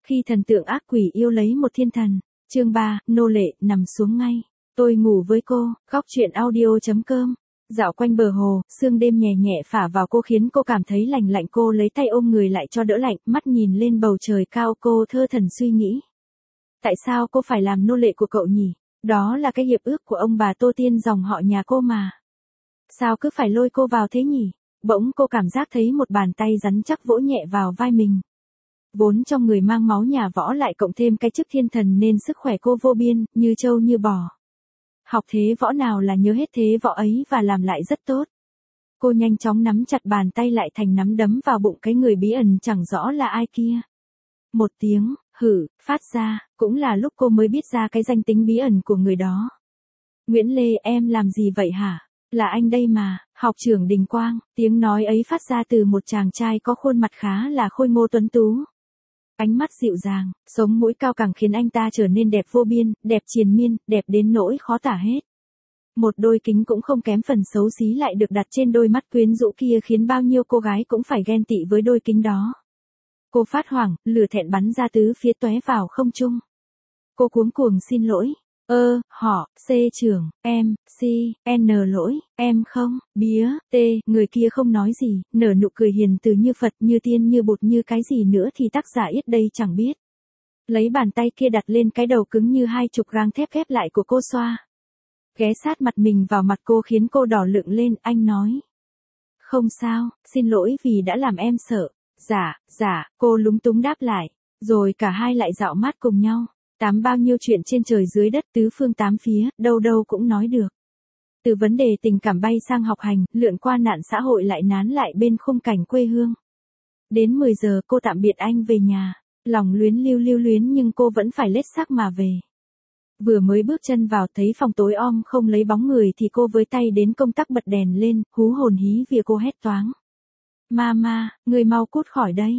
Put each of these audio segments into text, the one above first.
Khi thần tượng ác quỷ yêu lấy một thiên thần. Chương 3, nô lệ, nằm xuống ngay. Tôi ngủ với cô, góc truyện audio.com. Dạo quanh bờ hồ, sương đêm nhẹ nhẹ phả vào cô khiến cô cảm thấy lạnh lạnh. Cô lấy tay ôm người lại cho đỡ lạnh, mắt nhìn lên bầu trời cao, cô thơ thẩn suy nghĩ. Tại sao cô phải làm nô lệ của cậu nhỉ? Đó là cái hiệp ước của ông bà Tô Tiên dòng họ nhà cô mà. Sao cứ phải lôi cô vào thế nhỉ? Bỗng cô cảm giác thấy một bàn tay rắn chắc vỗ nhẹ vào vai mình. Vốn trong người mang máu nhà võ lại cộng thêm cái chức thiên thần nên sức khỏe cô vô biên, như trâu như bò. Học thế võ nào là nhớ hết thế võ ấy và làm lại rất tốt. Cô nhanh chóng nắm chặt bàn tay lại thành nắm đấm vào bụng cái người bí ẩn chẳng rõ là ai kia. Một tiếng, hử, phát ra, cũng là lúc cô mới biết ra cái danh tính bí ẩn của người đó. Nguyễn Lê, em làm gì vậy hả? Là anh đây mà, học trưởng Đình Quang. Tiếng nói ấy phát ra từ một chàng trai có khuôn mặt khá là khôi ngô tuấn tú. Ánh mắt dịu dàng, sống mũi cao càng khiến anh ta trở nên đẹp vô biên, đẹp triền miên, đẹp đến nỗi khó tả hết. Một đôi kính cũng không kém phần xấu xí lại được đặt trên đôi mắt quyến rũ kia khiến bao nhiêu cô gái cũng phải ghen tị với đôi kính đó. Cô phát hoảng, lửa thẹn bắn ra tứ phía tóe vào không trung. Cô cuống cuồng xin lỗi. Họ, C trưởng, em, C, N lỗi, em không, bía, T, người kia không nói gì, nở nụ cười hiền từ như Phật, như tiên như Bụt như cái gì nữa thì tác giả ít đây chẳng biết. Lấy bàn tay kia đặt lên cái đầu cứng như 20 gang thép ghép lại của cô xoa. Ghé sát mặt mình vào mặt cô khiến cô đỏ lựng lên, anh nói. Không sao, xin lỗi vì đã làm em sợ. Dạ, cô lúng túng đáp lại. Rồi cả hai lại dạo mát cùng nhau. Tám bao nhiêu chuyện trên trời dưới đất tứ phương tám phía, đâu đâu cũng nói được. Từ vấn đề tình cảm bay sang học hành, lượn qua nạn xã hội lại nán lại bên khung cảnh quê hương. Đến 10 giờ cô tạm biệt anh về nhà. Lòng lưu luyến nhưng cô vẫn phải lết xác mà về. Vừa mới bước chân vào thấy phòng tối om không lấy bóng người thì cô với tay đến công tắc bật đèn lên, hú hồn hí vì cô hét toáng. Mama, người mau cút khỏi đây.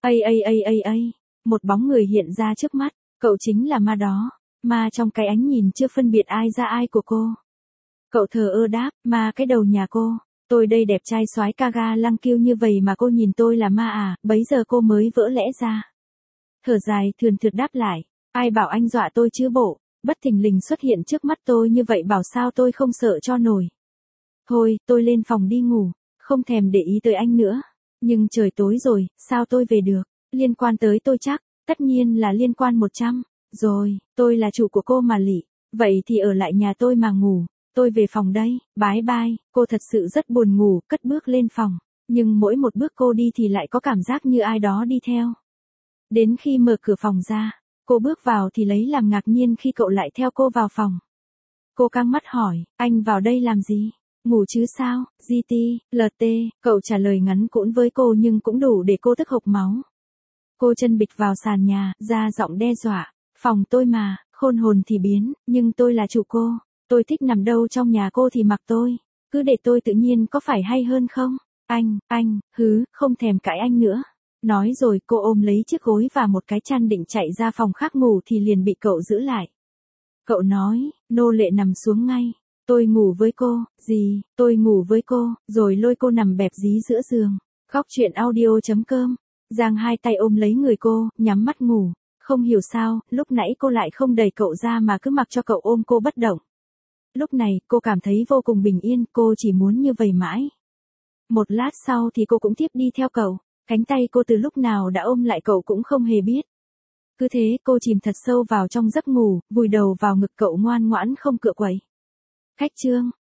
Ây. Một bóng người hiện ra trước mắt. Cậu chính là ma đó. Ma trong cái ánh nhìn chưa phân biệt ai ra ai của cô. Cậu thờ ơ đáp, ma cái đầu nhà cô. Tôi đây đẹp trai soái ca ga lăng kiêu như vậy mà cô nhìn tôi là ma à, bấy giờ cô mới vỡ lẽ ra. Thở dài thườn thượt đáp lại, ai bảo anh dọa tôi chứ bộ, bất thình lình xuất hiện trước mắt tôi như vậy bảo sao tôi không sợ cho nổi. Thôi, tôi lên phòng đi ngủ, không thèm để ý tới anh nữa. Nhưng trời tối rồi, sao tôi về được, liên quan tới tôi chắc. Tất nhiên là liên quan 100. Rồi, tôi là chủ của cô mà lị. Vậy thì ở lại nhà tôi mà ngủ. Tôi về phòng đây, bye bye. Cô thật sự rất buồn ngủ, cất bước lên phòng. Nhưng mỗi một bước cô đi thì lại có cảm giác như ai đó đi theo. Đến khi mở cửa phòng ra, cô bước vào thì lấy làm ngạc nhiên khi cậu lại theo cô vào phòng. Cô căng mắt hỏi, anh vào đây làm gì? Ngủ chứ sao? GT, LT, cậu trả lời ngắn cũn với cô nhưng cũng đủ để cô tức hộc máu. Cô chân bịch vào sàn nhà, ra giọng đe dọa. Phòng tôi mà, khôn hồn thì biến, nhưng tôi là chủ cô. Tôi thích nằm đâu trong nhà cô thì mặc tôi. Cứ để tôi tự nhiên có phải hay hơn không? Anh, không thèm cãi anh nữa. Nói rồi cô ôm lấy chiếc gối và một cái chăn định chạy ra phòng khác ngủ thì liền bị cậu giữ lại. Cậu nói, nô lệ nằm xuống ngay. Tôi ngủ với cô, gì, tôi ngủ với cô, rồi lôi cô nằm bẹp dí giữa giường. Góc truyện audio.com. Giang hai tay ôm lấy người cô, nhắm mắt ngủ. Không hiểu sao, lúc nãy cô lại không đẩy cậu ra mà cứ mặc cho cậu ôm cô bất động. Lúc này, cô cảm thấy vô cùng bình yên, cô chỉ muốn như vậy mãi. Một lát sau thì cô cũng tiếp đi theo cậu. Cánh tay cô từ lúc nào đã ôm lại cậu cũng không hề biết. Cứ thế cô chìm thật sâu vào trong giấc ngủ, vùi đầu vào ngực cậu ngoan ngoãn không cựa quậy. Khách chương.